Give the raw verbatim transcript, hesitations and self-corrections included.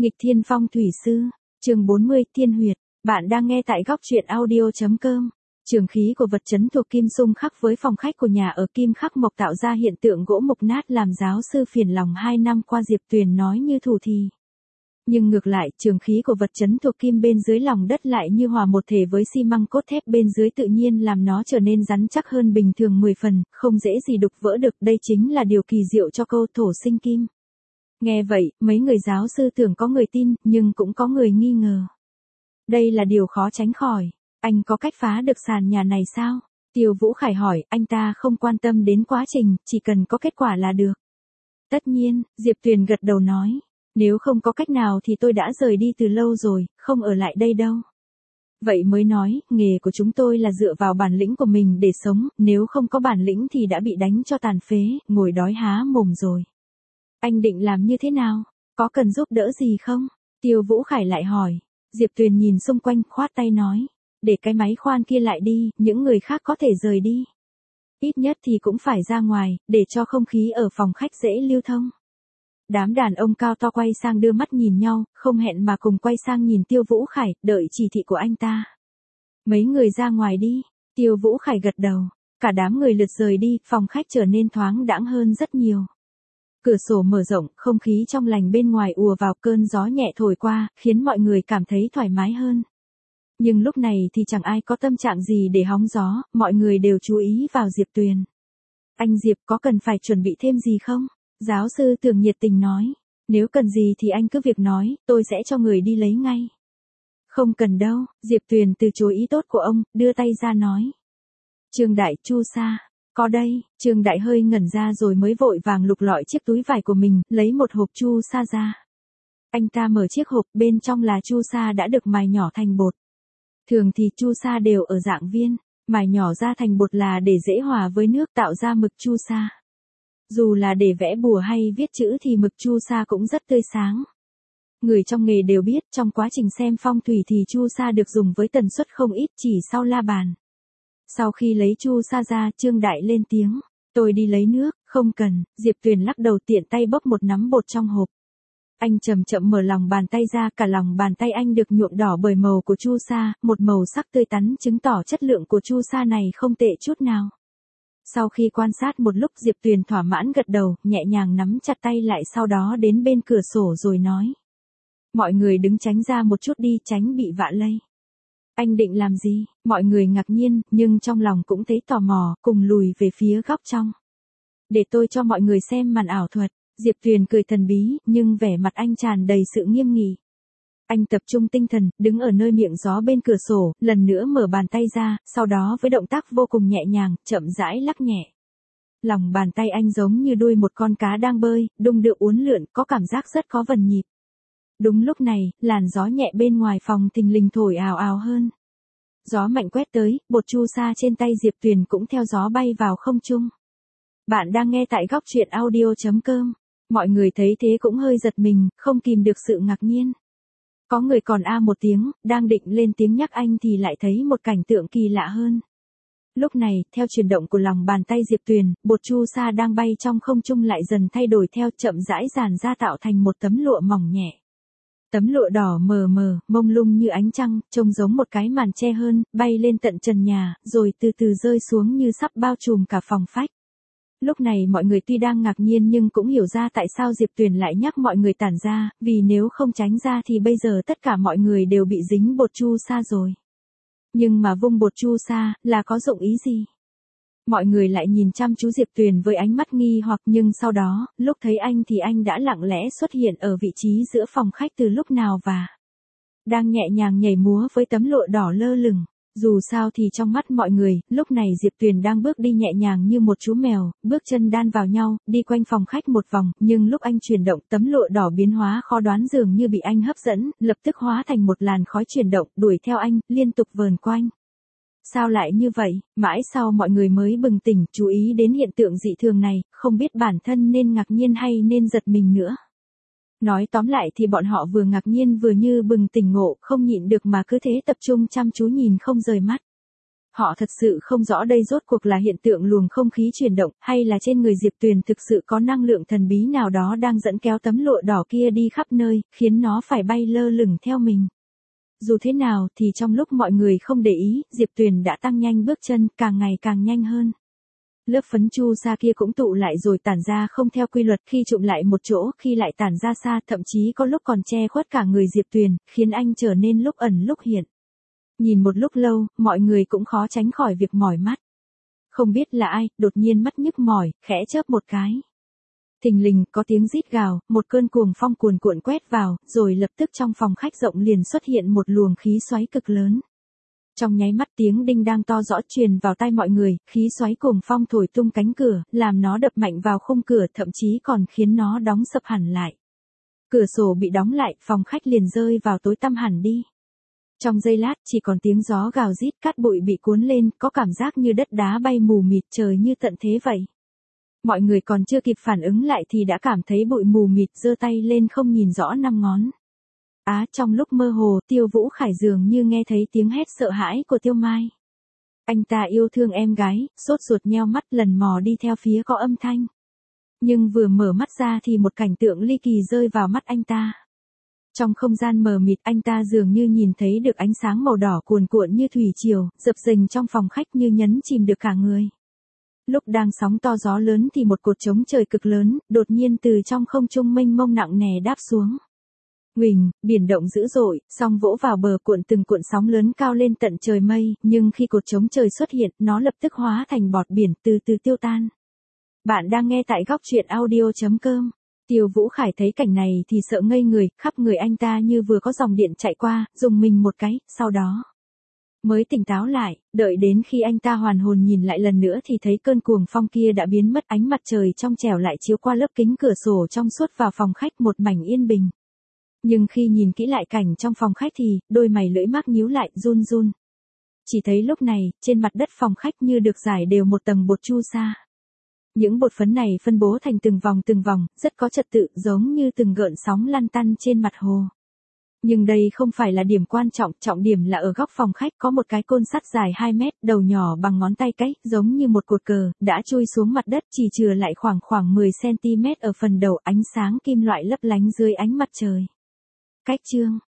Nghịch Thiên Phong Thủy Sư, chương bốn mươi, Thiên Huyệt. Bạn đang nghe tại góc truyện audio chấm com. Trường khí của vật chấn thuộc kim xung khắc với phòng khách của nhà ở Kim Khắc Mộc tạo ra hiện tượng gỗ mục nát làm giáo sư phiền lòng hai năm qua Diệp Tuyền nói như thủ thì. Nhưng ngược lại, trường khí của vật chấn thuộc kim bên dưới lòng đất lại như hòa một thể với xi măng cốt thép bên dưới tự nhiên làm nó trở nên rắn chắc hơn bình thường mười phần, không dễ gì đục vỡ được. Đây chính là điều kỳ diệu cho câu thổ sinh kim. Nghe vậy, mấy người giáo sư tưởng có người tin, nhưng cũng có người nghi ngờ. Đây là điều khó tránh khỏi. Anh có cách phá được sàn nhà này sao? Tiêu Vũ Khải hỏi, anh ta không quan tâm đến quá trình, chỉ cần có kết quả là được. Tất nhiên, Diệp Tuyền gật đầu nói. Nếu không có cách nào thì tôi đã rời đi từ lâu rồi, không ở lại đây đâu. Vậy mới nói, nghề của chúng tôi là dựa vào bản lĩnh của mình để sống, nếu không có bản lĩnh thì đã bị đánh cho tàn phế, ngồi đói há mồm rồi. Anh định làm như thế nào? Có cần giúp đỡ gì không? Tiêu Vũ Khải lại hỏi. Diệp Tuyền nhìn xung quanh khoát tay nói. Để cái máy khoan kia lại đi, những người khác có thể rời đi. Ít nhất thì cũng phải ra ngoài, để cho không khí ở phòng khách dễ lưu thông. Đám đàn ông cao to quay sang đưa mắt nhìn nhau, không hẹn mà cùng quay sang nhìn Tiêu Vũ Khải, đợi chỉ thị của anh ta. Mấy người ra ngoài đi. Tiêu Vũ Khải gật đầu. Cả đám người lượt rời đi, phòng khách trở nên thoáng đãng hơn rất nhiều. Cửa sổ mở rộng, không khí trong lành bên ngoài ùa vào, cơn gió nhẹ thổi qua, khiến mọi người cảm thấy thoải mái hơn. Nhưng lúc này thì chẳng ai có tâm trạng gì để hóng gió, mọi người đều chú ý vào Diệp Tuyền. Anh Diệp có cần phải chuẩn bị thêm gì không? Giáo sư Tường nhiệt tình nói. Nếu cần gì thì anh cứ việc nói, tôi sẽ cho người đi lấy ngay. Không cần đâu, Diệp Tuyền từ chối ý tốt của ông, đưa tay ra nói. Trương Đại, chu sa. Có đây, Trương Đại hơi ngẩn ra rồi mới vội vàng lục lọi chiếc túi vải của mình, lấy một hộp chu sa ra. Anh ta mở chiếc hộp, bên trong là chu sa đã được mài nhỏ thành bột. Thường thì chu sa đều ở dạng viên, mài nhỏ ra thành bột là để dễ hòa với nước tạo ra mực chu sa. Dù là để vẽ bùa hay viết chữ thì mực chu sa cũng rất tươi sáng. Người trong nghề đều biết, trong quá trình xem phong thủy thì chu sa được dùng với tần suất không ít chỉ sau la bàn. Sau khi lấy chu sa ra, Trương Đại lên tiếng. Tôi đi lấy nước, không cần. Diệp Tuyền lắc đầu tiện tay bốc một nắm bột trong hộp. Anh chậm chậm mở lòng bàn tay ra, cả lòng bàn tay anh được nhuộm đỏ bởi màu của chu sa, một màu sắc tươi tắn chứng tỏ chất lượng của chu sa này không tệ chút nào. Sau khi quan sát một lúc, Diệp Tuyền thỏa mãn gật đầu, nhẹ nhàng nắm chặt tay lại, sau đó đến bên cửa sổ rồi nói. Mọi người đứng tránh ra một chút đi, tránh bị vạ lây. Anh định làm gì? Mọi người ngạc nhiên, nhưng trong lòng cũng thấy tò mò, cùng lùi về phía góc trong. Để tôi cho mọi người xem màn ảo thuật. Diệp Tuyền cười thần bí, nhưng vẻ mặt anh tràn đầy sự nghiêm nghị. Anh tập trung tinh thần, đứng ở nơi miệng gió bên cửa sổ, lần nữa mở bàn tay ra, sau đó với động tác vô cùng nhẹ nhàng, chậm rãi lắc nhẹ. Lòng bàn tay anh giống như đuôi một con cá đang bơi, đung đưa uốn lượn, có cảm giác rất có vần nhịp. Đúng lúc này, làn gió nhẹ bên ngoài phòng thình lình thổi ào ào hơn. Gió mạnh quét tới, bột chu sa trên tay Diệp Tuyền cũng theo gió bay vào không trung. Bạn đang nghe tại góc truyện audio chấm com. Mọi người thấy thế cũng hơi giật mình, không kìm được sự ngạc nhiên. Có người còn a một tiếng, đang định lên tiếng nhắc anh thì lại thấy một cảnh tượng kỳ lạ hơn. Lúc này, theo chuyển động của lòng bàn tay Diệp Tuyền, bột chu sa đang bay trong không trung lại dần thay đổi theo, chậm rãi dàn ra tạo thành một tấm lụa mỏng nhẹ. Tấm lụa đỏ mờ mờ, mông lung như ánh trăng, trông giống một cái màn che hơn, bay lên tận trần nhà, rồi từ từ rơi xuống như sắp bao trùm cả phòng khách. Lúc này mọi người tuy đang ngạc nhiên nhưng cũng hiểu ra tại sao Diệp Tuyền lại nhắc mọi người tản ra, vì nếu không tránh ra thì bây giờ tất cả mọi người đều bị dính bột chu sa rồi. Nhưng mà vung bột chu sa, là có dụng ý gì? Mọi người lại nhìn chăm chú Diệp Tuyền với ánh mắt nghi hoặc, nhưng sau đó, lúc thấy anh thì anh đã lặng lẽ xuất hiện ở vị trí giữa phòng khách từ lúc nào và đang nhẹ nhàng nhảy múa với tấm lụa đỏ lơ lửng. Dù sao thì trong mắt mọi người, lúc này Diệp Tuyền đang bước đi nhẹ nhàng như một chú mèo, bước chân đan vào nhau, đi quanh phòng khách một vòng, nhưng lúc anh chuyển động, tấm lụa đỏ biến hóa khó đoán dường như bị anh hấp dẫn, lập tức hóa thành một làn khói chuyển động, đuổi theo anh, liên tục vờn quanh. Sao lại như vậy? Mãi sau mọi người mới bừng tỉnh, chú ý đến hiện tượng dị thường này, không biết bản thân nên ngạc nhiên hay nên giật mình nữa. Nói tóm lại thì bọn họ vừa ngạc nhiên vừa như bừng tỉnh ngộ, không nhịn được mà cứ thế tập trung chăm chú nhìn không rời mắt. Họ thật sự không rõ đây rốt cuộc là hiện tượng luồng không khí chuyển động, hay là trên người Diệp Tuyền thực sự có năng lượng thần bí nào đó đang dẫn kéo tấm lụa đỏ kia đi khắp nơi, khiến nó phải bay lơ lửng theo mình. Dù thế nào thì trong lúc mọi người không để ý, Diệp Tuyền đã tăng nhanh bước chân, càng ngày càng nhanh hơn. Lớp phấn chu sa kia cũng tụ lại rồi tản ra không theo quy luật, khi trụm lại một chỗ, khi lại tản ra xa, thậm chí có lúc còn che khuất cả người Diệp Tuyền, khiến anh trở nên lúc ẩn lúc hiện. Nhìn một lúc lâu, mọi người cũng khó tránh khỏi việc mỏi mắt. Không biết là ai, đột nhiên mắt nhức mỏi, khẽ chớp một cái. Thình lình, có tiếng rít gào, một cơn cuồng phong cuồn cuộn quét vào, rồi lập tức trong phòng khách rộng liền xuất hiện một luồng khí xoáy cực lớn. Trong nháy mắt tiếng đinh đang to rõ truyền vào tai mọi người, khí xoáy cuồng phong thổi tung cánh cửa, làm nó đập mạnh vào khung cửa, thậm chí còn khiến nó đóng sập hẳn lại. Cửa sổ bị đóng lại, phòng khách liền rơi vào tối tăm hẳn đi. Trong giây lát, chỉ còn tiếng gió gào rít, cát bụi bị cuốn lên, có cảm giác như đất đá bay mù mịt, trời như tận thế vậy. Mọi người còn chưa kịp phản ứng lại thì đã cảm thấy bụi mù mịt, giơ tay lên không nhìn rõ năm ngón. Á, trong lúc mơ hồ, Tiêu Vũ Khải dường như nghe thấy tiếng hét sợ hãi của Tiêu Mai. Anh ta yêu thương em gái, sốt ruột nheo mắt lần mò đi theo phía có âm thanh. Nhưng vừa mở mắt ra thì một cảnh tượng ly kỳ rơi vào mắt anh ta. Trong không gian mờ mịt, anh ta dường như nhìn thấy được ánh sáng màu đỏ cuồn cuộn như thủy triều, dập dềnh trong phòng khách như nhấn chìm được cả người. Lúc đang sóng to gió lớn thì một cột trống trời cực lớn, đột nhiên từ trong không trung mênh mông nặng nề đáp xuống. Huỳnh, biển động dữ dội, sóng vỗ vào bờ cuộn từng cuộn sóng lớn cao lên tận trời mây, nhưng khi cột trống trời xuất hiện, nó lập tức hóa thành bọt biển từ từ tiêu tan. Bạn đang nghe tại góc truyện audio chấm com. Tiêu Vũ Khải thấy cảnh này thì sợ ngây người, khắp người anh ta như vừa có dòng điện chạy qua, dùng mình một cái, sau đó mới tỉnh táo lại, đợi đến khi anh ta hoàn hồn nhìn lại lần nữa thì thấy cơn cuồng phong kia đã biến mất, ánh mặt trời trong trẻo lại chiếu qua lớp kính cửa sổ trong suốt vào phòng khách một mảnh yên bình. Nhưng khi nhìn kỹ lại cảnh trong phòng khách thì, đôi mày lưỡi mắc nhíu lại, run run. Chỉ thấy lúc này, trên mặt đất phòng khách như được rải đều một tầng bột chu sa. Những bột phấn này phân bố thành từng vòng từng vòng, rất có trật tự, giống như từng gợn sóng lăn tăn trên mặt hồ. Nhưng đây không phải là điểm quan trọng, trọng điểm là ở góc phòng khách có một cái côn sắt dài hai mét, đầu nhỏ bằng ngón tay cái, giống như một cột cờ, đã chui xuống mặt đất, chỉ chừa lại khoảng khoảng mười xăng ti mét ở phần đầu, ánh sáng kim loại lấp lánh dưới ánh mặt trời. Cách chương